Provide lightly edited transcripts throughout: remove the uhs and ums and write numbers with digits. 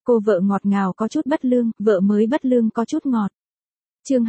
Cô vợ ngọt ngào có chút bất lương, vợ mới bất lương có chút ngọt. Chương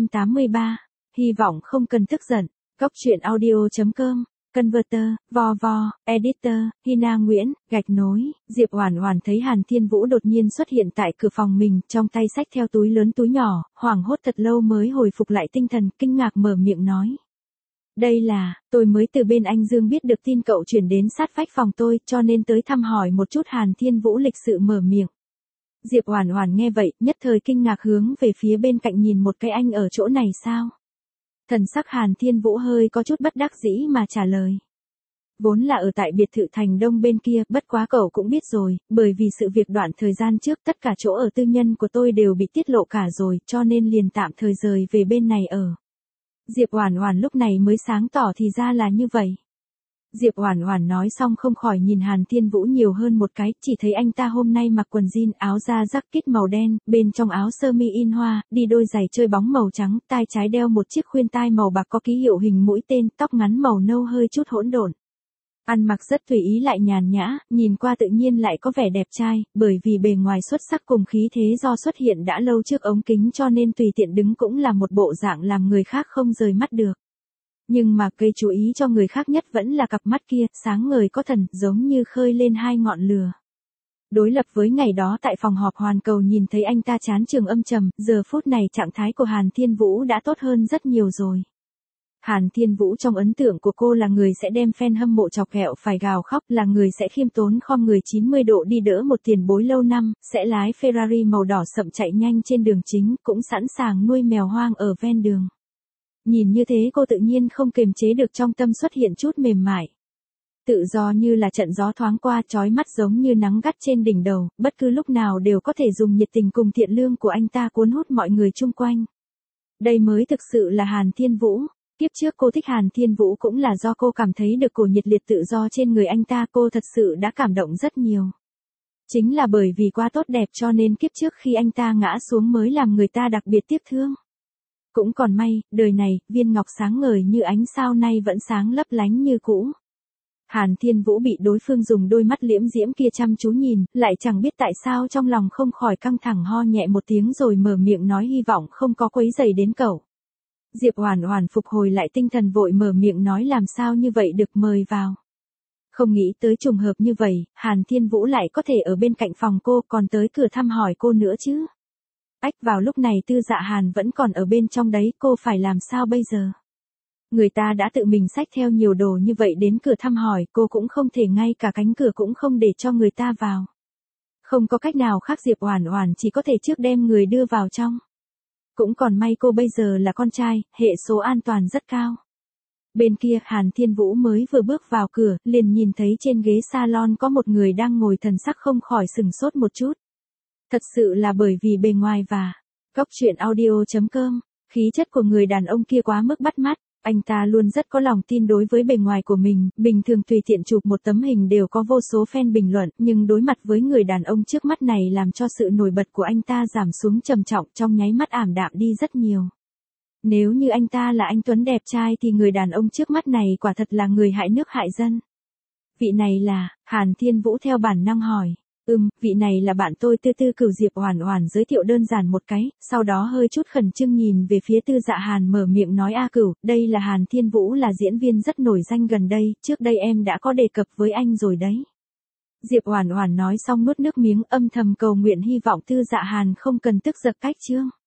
283. Hy vọng không cần tức giận. Cóc truyện audio.com. Converter, vo, editor, Hina Nguyễn, gạch nối. Diệp Oản Oản thấy Hàn Thiên Vũ đột nhiên xuất hiện tại cửa phòng mình, trong tay xách theo túi lớn túi nhỏ, hoảng hốt thật lâu mới hồi phục lại tinh thần, kinh ngạc mở miệng nói. Đây là, tôi mới từ bên anh Dương biết được tin cậu chuyển đến sát vách phòng tôi, cho nên tới thăm hỏi một chút. Hàn Thiên Vũ lịch sự mở miệng. Diệp Oản Oản nghe vậy, nhất thời kinh ngạc hướng về phía bên cạnh nhìn một cái, anh ở chỗ này sao? Thần sắc Hàn Thiên Vũ hơi có chút bất đắc dĩ mà trả lời. Vốn là ở tại biệt thự thành Đông bên kia, bất quá cậu cũng biết rồi, bởi vì sự việc đoạn thời gian trước tất cả chỗ ở tư nhân của tôi đều bị tiết lộ cả rồi, cho nên liền tạm thời rời về bên này ở. Diệp Oản Oản lúc này mới sáng tỏ thì ra là như vậy. Diệp Oản Oản nói xong không khỏi nhìn Hàn Thiên Vũ nhiều hơn một cái, chỉ thấy anh ta hôm nay mặc quần jean, áo da jacket màu đen, bên trong áo sơ mi in hoa, đi đôi giày chơi bóng màu trắng, tai trái đeo một chiếc khuyên tai màu bạc có ký hiệu hình mũi tên, tóc ngắn màu nâu hơi chút hỗn độn. Ăn mặc rất tùy ý lại nhàn nhã, nhìn qua tự nhiên lại có vẻ đẹp trai, bởi vì bề ngoài xuất sắc cùng khí thế do xuất hiện đã lâu trước ống kính cho nên tùy tiện đứng cũng là một bộ dạng làm người khác không rời mắt được. Nhưng mà gây chú ý cho người khác nhất vẫn là cặp mắt kia, sáng ngời có thần, giống như khơi lên hai ngọn lửa. Đối lập với ngày đó tại phòng họp Hoàn Cầu nhìn thấy anh ta chán trường âm trầm, giờ phút này trạng thái của Hàn Thiên Vũ đã tốt hơn rất nhiều rồi. Hàn Thiên Vũ trong ấn tượng của cô là người sẽ đem fan hâm mộ chọc ghẹo phải gào khóc, là người sẽ khiêm tốn khom người 90 độ đi đỡ một tiền bối lâu năm, sẽ lái Ferrari màu đỏ sậm chạy nhanh trên đường chính, cũng sẵn sàng nuôi mèo hoang ở ven đường. Nhìn như thế cô tự nhiên không kiềm chế được trong tâm xuất hiện chút mềm mại. Tự do như là trận gió thoáng qua, chói mắt giống như nắng gắt trên đỉnh đầu, bất cứ lúc nào đều có thể dùng nhiệt tình cùng thiện lương của anh ta cuốn hút mọi người chung quanh. Đây mới thực sự là Hàn Thiên Vũ. Kiếp trước cô thích Hàn Thiên Vũ cũng là do cô cảm thấy được cổ nhiệt liệt tự do trên người anh ta, cô thật sự đã cảm động rất nhiều. Chính là bởi vì quá tốt đẹp cho nên kiếp trước khi anh ta ngã xuống mới làm người ta đặc biệt tiếc thương. Cũng còn may, đời này, viên ngọc sáng ngời như ánh sao nay vẫn sáng lấp lánh như cũ. Hàn Thiên Vũ bị đối phương dùng đôi mắt liễm diễm kia chăm chú nhìn, lại chẳng biết tại sao trong lòng không khỏi căng thẳng, ho nhẹ một tiếng rồi mở miệng nói hy vọng không có quấy rầy đến cậu. Diệp Oản Oản phục hồi lại tinh thần vội mở miệng nói làm sao như vậy được, mời vào. Không nghĩ tới trùng hợp như vậy, Hàn Thiên Vũ lại có thể ở bên cạnh phòng cô, còn tới cửa thăm hỏi cô nữa chứ. Ách, vào lúc này Tư Dạ Hàn vẫn còn ở bên trong đấy, cô phải làm sao bây giờ? Người ta đã tự mình xách theo nhiều đồ như vậy đến cửa thăm hỏi, cô cũng không thể ngay cả cánh cửa cũng không để cho người ta vào. Không có cách nào khác, Diệp Oản Oản chỉ có thể trước đem người đưa vào trong. Cũng còn may cô bây giờ là con trai, hệ số an toàn rất cao. Bên kia, Hàn Thiên Vũ mới vừa bước vào cửa, liền nhìn thấy trên ghế salon có một người đang ngồi, thần sắc không khỏi sửng sốt một chút. Thật sự là bởi vì bề ngoài và cóc truyện audio.com, khí chất của người đàn ông kia quá mức bắt mắt, anh ta luôn rất có lòng tin đối với bề ngoài của mình, bình thường tùy tiện chụp một tấm hình đều có vô số fan bình luận, nhưng đối mặt với người đàn ông trước mắt này làm cho sự nổi bật của anh ta giảm xuống trầm trọng, trong nháy mắt ảm đạm đi rất nhiều. Nếu như anh ta là anh tuấn đẹp trai thì người đàn ông trước mắt này quả thật là người hại nước hại dân. Vị này là, Hàn Thiên Vũ theo bản năng hỏi. Vị này là bạn tôi Tư Tư Cửu. Diệp Oản Oản giới thiệu đơn giản một cái, sau đó hơi chút khẩn trương nhìn về phía Tư Dạ Hàn mở miệng nói a Cửu, đây là Hàn Thiên Vũ, là diễn viên rất nổi danh gần đây, trước đây em đã có đề cập với anh rồi đấy. Diệp Oản Oản nói xong nuốt nước miếng, âm thầm cầu nguyện hy vọng Tư Dạ Hàn không cần tức giận cách chương.